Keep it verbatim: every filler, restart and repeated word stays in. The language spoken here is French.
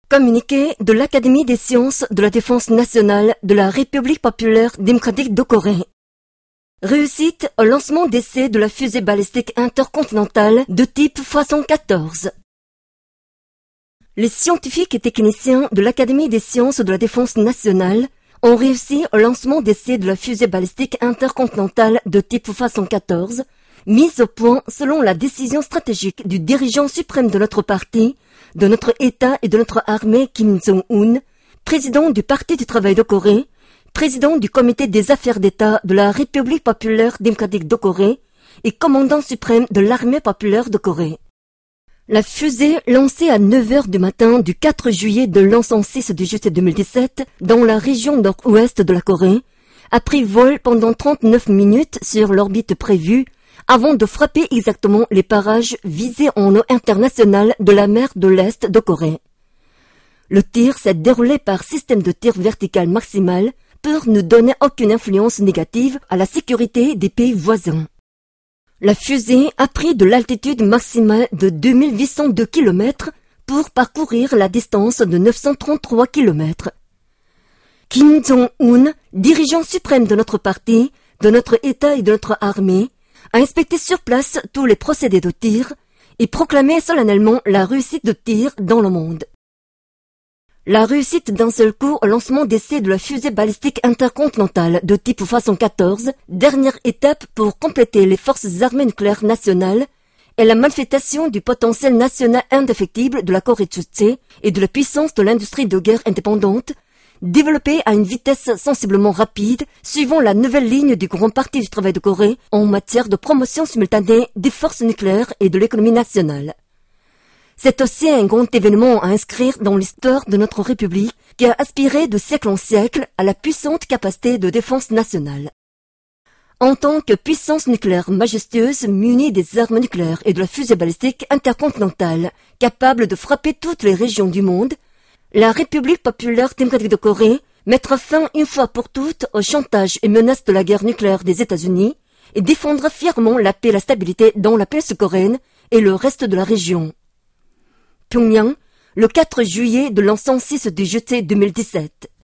Communiqué de l'Académie des sciences de la défense nationale de la République populaire démocratique de Corée. Réussite au lancement d'essai de la fusée balistique intercontinentale de type soixante-quatorze. Les scientifiques et techniciens de l'Académie des sciences de la défense nationale ont réussi au lancement d'essai de la fusée balistique intercontinentale de type soixante-quatorze, mise au point selon la décision stratégique du dirigeant suprême de notre parti, de notre État et de notre armée Kim Jong-un, président du Parti du travail de Corée, président du Comité des affaires d'État de la République populaire démocratique de Corée et commandant suprême de l'armée populaire de Corée. La fusée lancée à neuf heures du matin du quatre juillet de l'an cent six du juillet deux mille dix-sept dans la région nord-ouest de la Corée a pris vol pendant trente-neuf minutes sur l'orbite prévue avant de frapper exactement les parages visés en eau internationale de la mer de l'Est de Corée. Le tir s'est déroulé par système de tir vertical maximal pour ne donner aucune influence négative à la sécurité des pays voisins. La fusée a pris de l'altitude maximale de deux mille huit cent deux kilomètres pour parcourir la distance de neuf cent trente-trois kilomètres. Kim Jong-un, dirigeant suprême de notre parti, de notre État et de notre armée, a inspecté sur place tous les procédés de tir et proclamé solennellement la réussite de tir dans le monde. La réussite d'un seul coup au lancement d'essai de la fusée balistique intercontinentale de type soixante-quatorze, dernière étape pour compléter les forces armées nucléaires nationales, est la manifestation du potentiel national indéfectible de la Corée Chukche et de la puissance de l'industrie de guerre indépendante, développée à une vitesse sensiblement rapide, suivant la nouvelle ligne du Grand Parti du travail de Corée en matière de promotion simultanée des forces nucléaires et de l'économie nationale. C'est aussi un grand événement à inscrire dans l'histoire de notre République qui a aspiré de siècle en siècle à la puissante capacité de défense nationale. En tant que puissance nucléaire majestueuse munie des armes nucléaires et de la fusée balistique intercontinentale capable de frapper toutes les régions du monde, la République populaire démocratique de Corée mettra fin une fois pour toutes au chantage et menaces de la guerre nucléaire des États-Unis et défendra fièrement la paix et la stabilité dans la péninsule coréenne et le reste de la région. Pyongyang, le quatre juillet de l'an cent six du juillet deux mille dix-sept.